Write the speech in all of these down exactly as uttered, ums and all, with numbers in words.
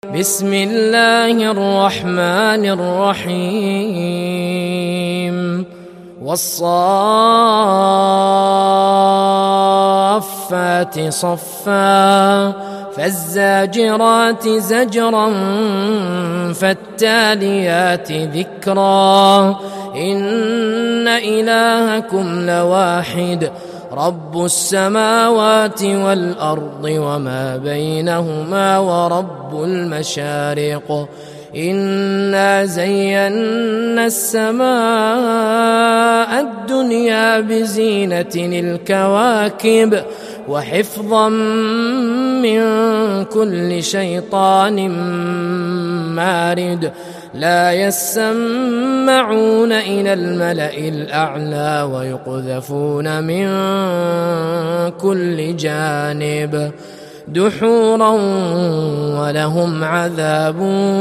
بسم الله الرحمن الرحيم والصافات صفا فالزاجرات زجرا فالتاليات ذكرا إن إلهكم لواحد رب السماوات والأرض وما بينهما ورب المشارق إنا زينا السماء الدنيا بزينة الكواكب وحفظا من كل شيطان مارد لا يسمعون إلى الملأ الأعلى ويقذفون من كل جانب دحورا ولهم عذاب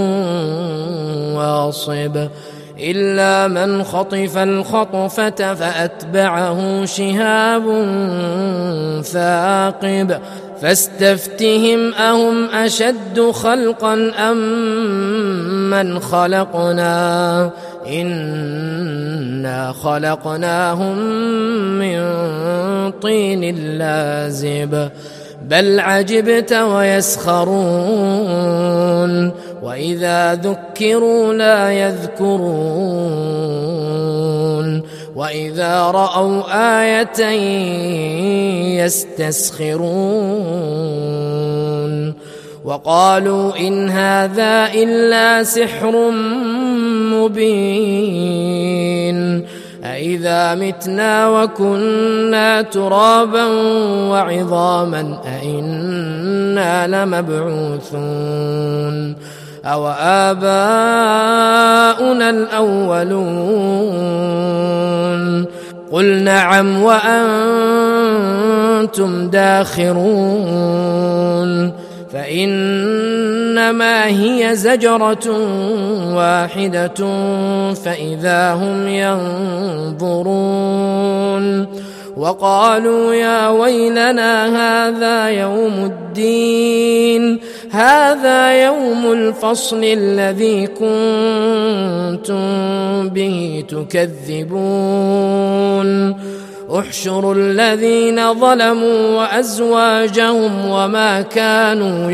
واصب إلا من خطف الخطفة فأتبعه شهاب ثاقب فاستفتهم أهم أشد خلقا أم من خلقنا إنا خلقناهم من طين لازب بل عجبت ويسخرون وإذا ذكروا لا يذكرون وإذا رأوا آية يستسخرون وقالوا إن هذا إلا سحر مبين أإذا متنا وكنا ترابا وعظاما أإنا لمبعوثون أو آباؤنا الأولون قل نعم وأنتم داخرون فإنما هي زجرة واحدة فإذا هم ينظرون وقالوا يا ويلنا هذا يوم الدين هذا يوم الفصل الذي كنتم به تكذبون احشروا الذين ظلموا وأزواجهم وما كانوا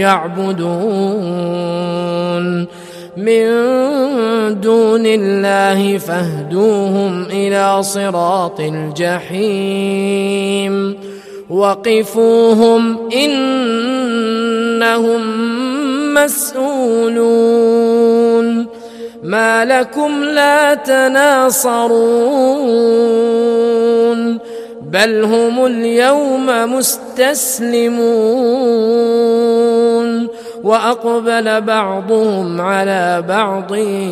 يعبدون من دون الله فاهدوهم إلى صراط الجحيم وقفوهم إنهم مسؤولون ما لكم لا تناصرون بل هم اليوم مستسلمون وأقبل بعضهم على بعض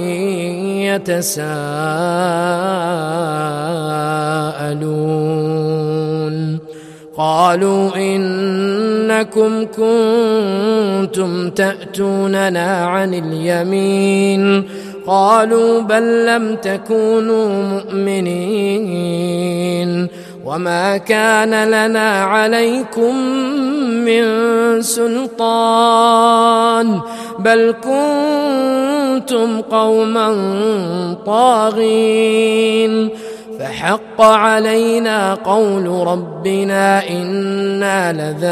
يتساءلون قالوا إنكم كنتم تأتوننا عن اليمين قالوا بل لم تكونوا مؤمنين وما كان لنا عليكم من سلطان بل كنتم قوما طاغين فحق علينا قول ربنا إنا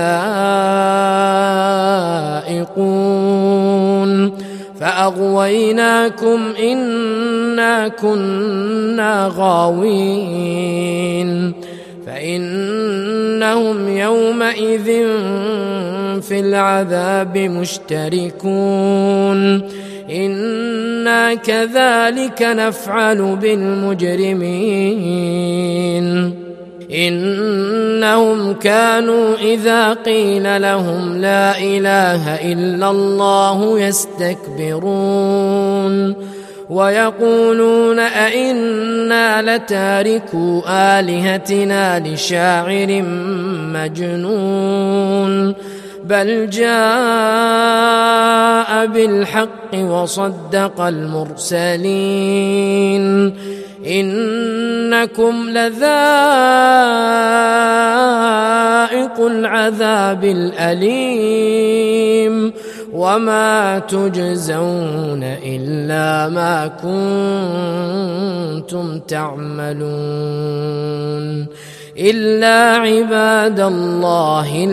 لذائقون فأغويناكم إنا كنا غاوين فإنهم يومئذ في العذاب مشتركون إنا كذلك نفعل بالمجرمين إنهم كانوا إذا قيل لهم لا إله إلا الله يستكبرون ويقولون أئنا لتاركو آلهتنا لشاعر مجنون بل جاء بالحق وصدق المرسلين إنكم لذائق العذاب الأليم وما تجزون إلا ما كنتم تعملون إلا عباد الله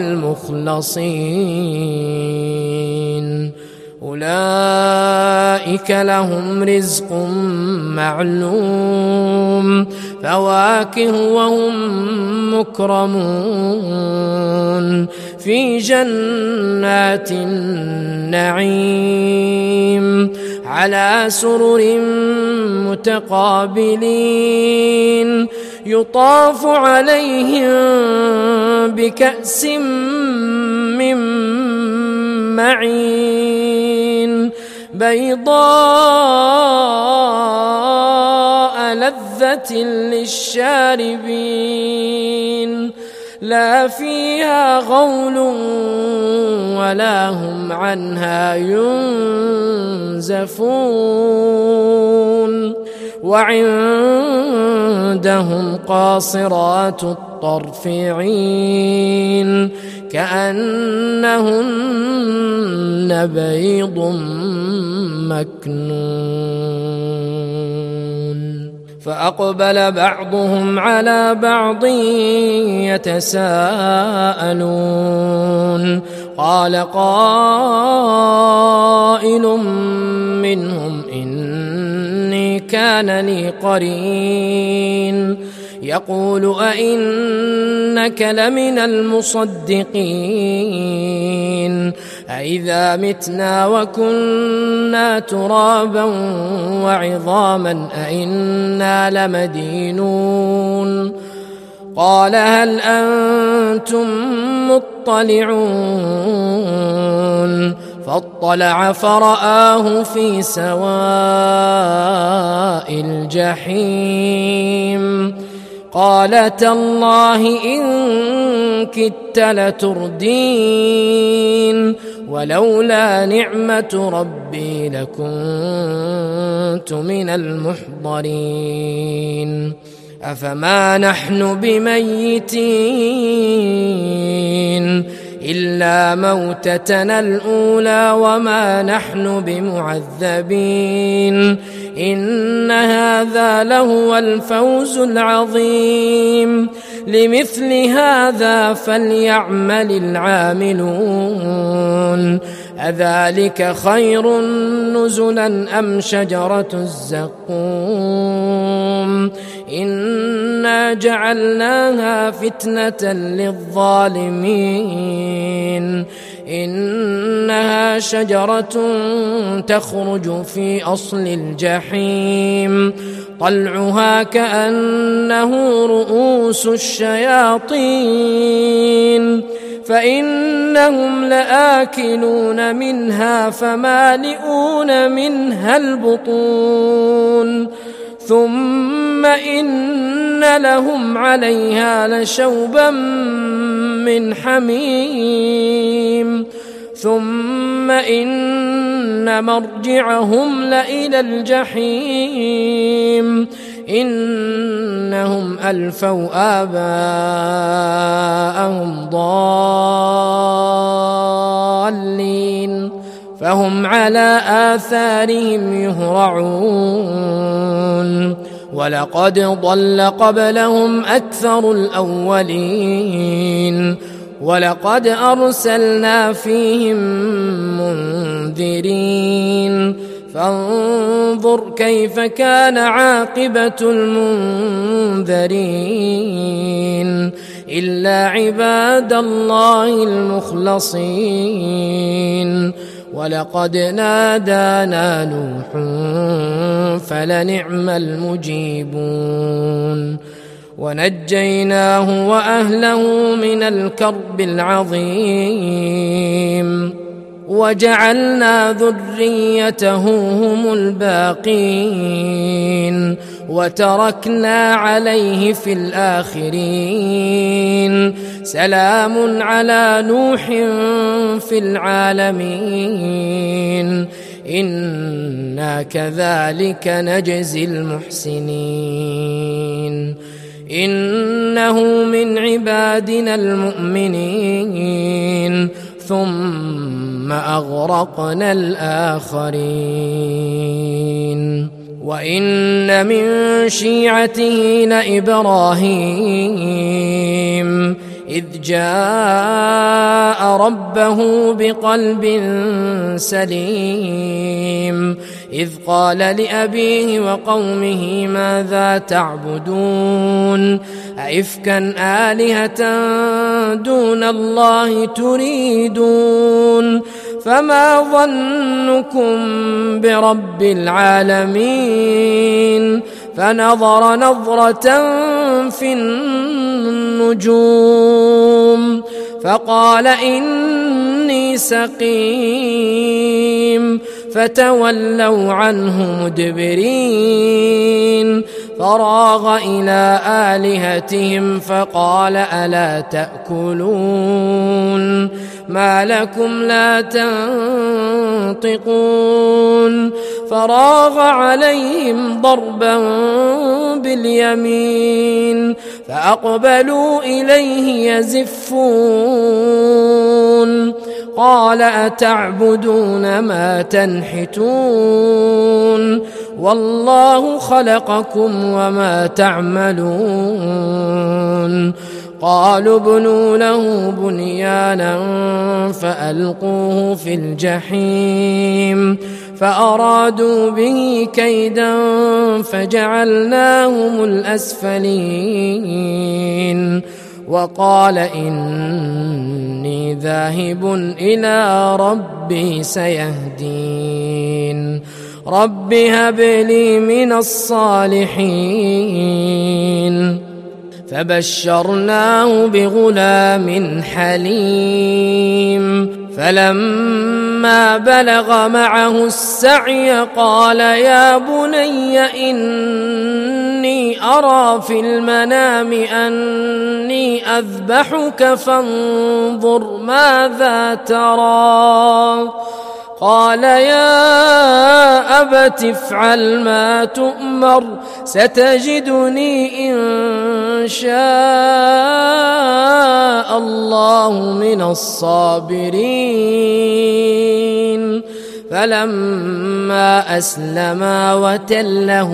المخلصين أولئك لهم رزق معلوم فواكه وهم مكرمون في جنات النعيم على سرر متقابلين يطاف عليهم بكأس من معين بيضاء لذة للشاربين لا فيها غول ولا هم عنها ينزفون وعندهم قاصرات الطرف عين كأنهن بيض مكنون فأقبل بعضهم على بعض يتساءلون قال قائل منهم إني كان لي قرين يقول أئنك لمن المصدقين أئذا متنا وكنا ترابا وعظاما أئنا لمدينون قال هل أنتم مطلعون فاطلع فرآه في سواء الجحيم قال تالله إن كدت لتردين ولولا نعمة ربي لكنت من المحضرين أفما نحن بميتين إلا موتتنا الأولى وما نحن بمعذبين إن هذا لهو الفوز العظيم لمثل هذا فليعمل العاملون أذلك خير نزلا أم شجرة الزقوم إنا جعلناها فتنة للظالمين إنها شجرة تخرج في أصل الجحيم طلعها كأنه رؤوس الشياطين فإنهم لآكلون منها فمالئون منها البطون ثم إن لهم عليها لشوبا من حميم ثم إن مرجعهم لإلى الجحيم إنهم ألفوا آباءهم ضالين فهم على آثارهم يهرعون ولقد ضل قبلهم أكثر الأولين ولقد أرسلنا فيهم منذرين فانظر كيف كان عاقبة المنذرين إلا عباد الله المخلصين ولقد نادانا نوح فلنعم المجيبون ونجيناه وأهله من الكرب العظيم وجعلنا ذريته هم الباقين وتركنا عليه في الآخرين سلام على نوح في العالمين إنا كذلك نجزي المحسنين إنه من عبادنا المؤمنين ثم ثم أغرقنا الآخرين وإن من شيعته لإبراهيم إذ جاء ربه بقلب سليم إذ قال لأبيه وقومه ماذا تعبدون أئفكا آلهة دون الله تريدون فما ظنكم برب العالمين فنظر نظرة في النجوم فقال إني سقيم فتولوا عنه مدبرين فراغ إلى آلهتهم فقال ألا تأكلون ما لكم لا تنطقون فراغ عليهم ضربا باليمين فأقبلوا إليه يزفون قال أتعبدون ما تنحتون والله خلقكم وما تعملون قالوا ابنوا له بنيانا فألقوه في الجحيم فأرادوا به كيدا فجعلناهم الأسفلين وقال إني ذاهب إلى ربي سيهدين رب هب لي من الصالحين فبشرناه بغلام حليم فلما بلغ معه السعي قال يا بني إني أرى في المنام أني أذبحك فانظر ماذا ترى قال يا أبت افعل ما تؤمر ستجدني إن شاء الله من الصابرين فلما أسلما وتله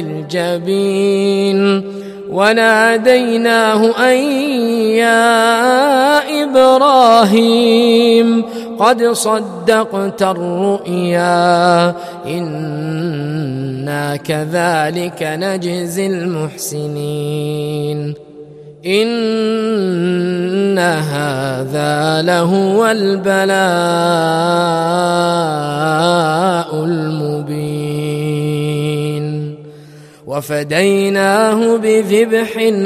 للجبين وناديناه أن يا إبراهيم قد صدقت الرؤيا إنا كذلك نجزي المحسنين إن هذا لهو البلاء المبين وفديناه بذبح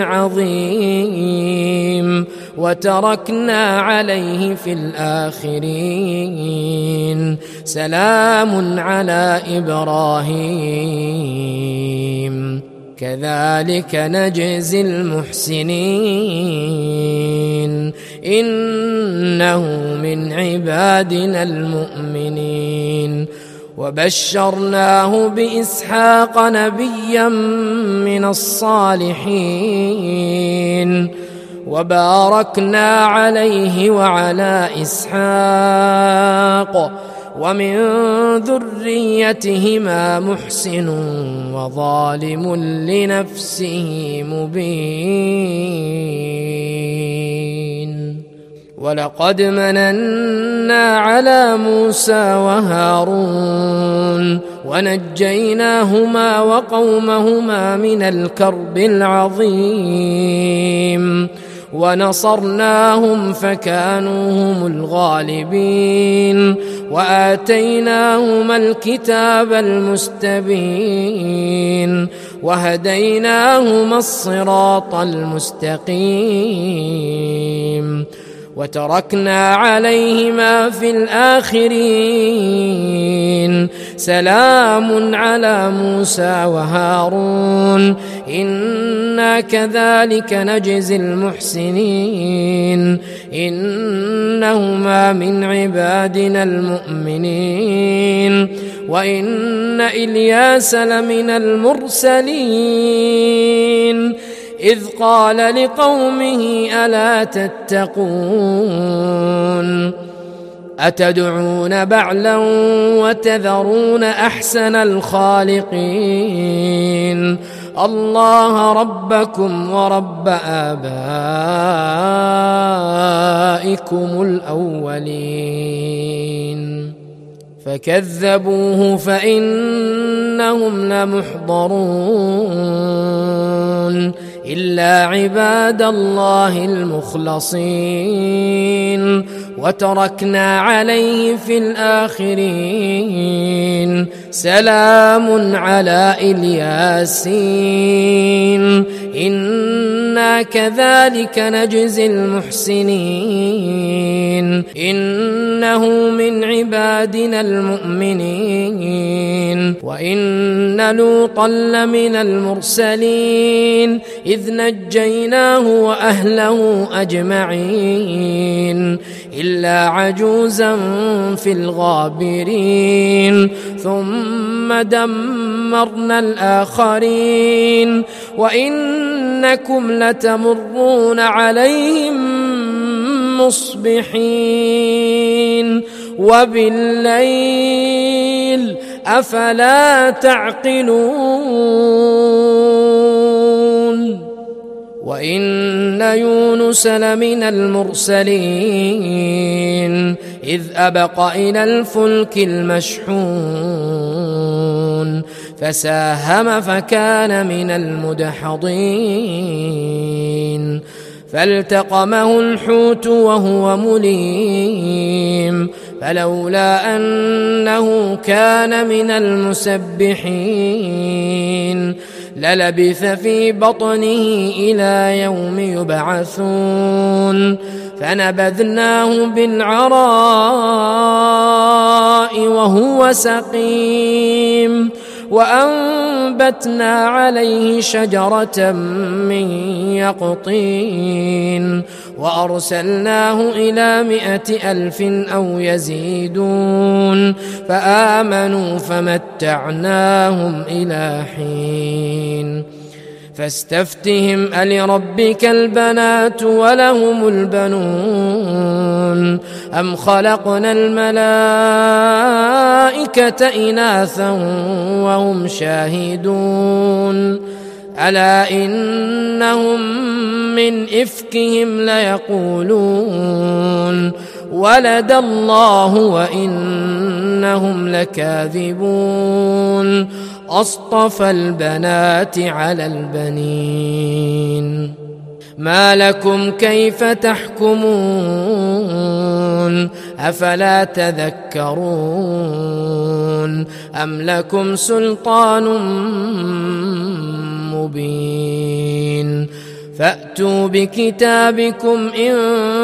عظيم وتركنا عليه في الآخرين سلام على إبراهيم كذلك نجزي المحسنين إنه من عبادنا المؤمنين وبشرناه بإسحاق نبيا من الصالحين وباركنا عليه وعلى إسحاق ومن ذريتهما محسن وظالم لنفسه مبين ولقد مننا على موسى وهارون ونجيناهما وقومهما من الكرب العظيم ونصرناهم فكانوا هم الغالبين وآتيناهما الكتاب المستبين وهديناهما الصراط المستقيم وتركنا عليهما في الآخرين سلام على موسى وهارون إنا كذلك نجزي المحسنين إنهما من عبادنا المؤمنين وإن إلياس لمن المرسلين إذ قال لقومه ألا تتقون أتدعون بعلا وتذرون أحسن الخالقين الله ربكم ورب آبائكم الأولين فكذبوه فإنهم لمحضرون إلا عباد الله المخلصين وتركنا عليه في الآخرين سلام على الياسين إنا كذلك نجزي المحسنين إنه من عبادنا المؤمنين وإن لوطا لمن المرسلين إذ نجيناه وأهله أجمعين إلا عجوزا في الغابرين ثم دمرنا الآخرين وإنكم لتمرون عليهم مصبحين وبالليل أفلا تعقلون وإن يونس لمن المرسلين إذ أبق إلى الفلك المشحون فساهم فكان من المدحضين فالتقمه الحوت وهو مليم فلولا أنه كان من المسبحين للبث في بطنه إلى يوم يبعثون فنبذناه بالعراء وهو سقيم وأنبتنا عليه شجرة من يقطين وأرسلناه إلى مائة ألف أو يزيدون فآمنوا فمتعناهم إلى حين فاستفتهم ألربك البنات ولهم البنون أم خلقنا الملائكة إناثا وهم شاهدون ألا إنهم من إفكهم ليقولون ولد الله وإنهم لكاذبون أصطفى البنات على البنين ما لكم كيف تحكمون أفلا تذكرون أم لكم سلطان مبين فأتوا بكتابكم إن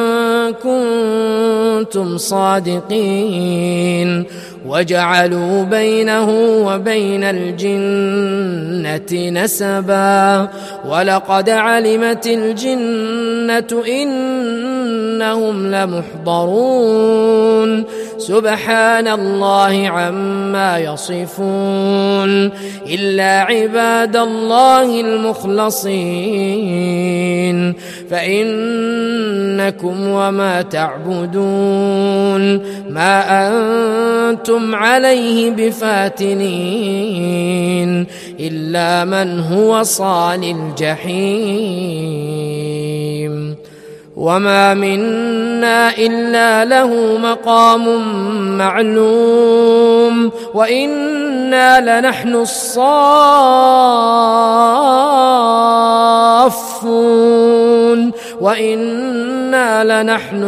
كنتم صادقين وجعلوا بينه وبين الجنة نسبا ولقد علمت الجنة إنهم لمحضرون سبحان الله عما يصفون إلا عباد الله المخلصين فإنكم وما تعبدون ما أنتم عليه بفاتنين إلا من هو صال الجحيم وما منا إلا له مقام معلوم وإنا لنحن الصافون وإنا لنحن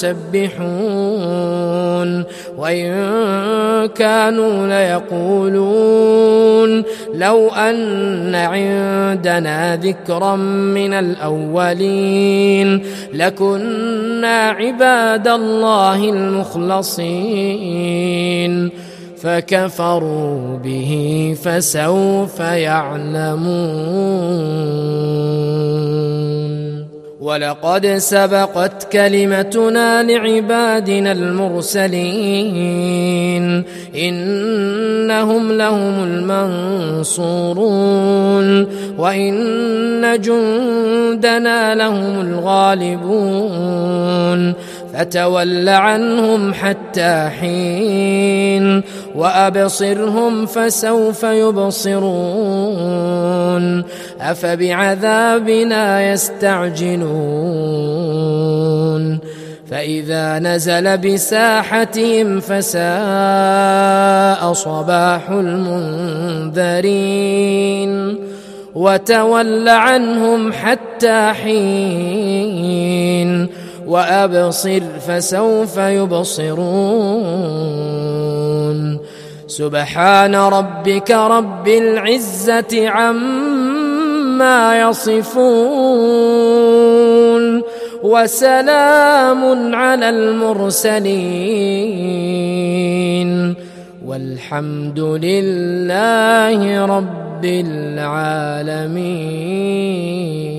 المسبحون وإن كانوا ليقولون لو أن عندنا ذكرا من الأولين لكنا عباد الله المخلصين فكفروا به فسوف يعلمون ولقد سبقت كلمتنا لعبادنا المرسلين إنهم لهم المنصورون وإن جندنا لهم الغالبون فتول عنهم حتى حين وأبصرهم فسوف يبصرون أفبعذابنا يستعجلون فإذا نزل بساحتهم فساء صباح المنذرين وتول عنهم حتى حين وأبصر فسوف يبصرون سبحان ربك رب العزة عما يصفون وسلام على المرسلين والحمد لله رب العالمين.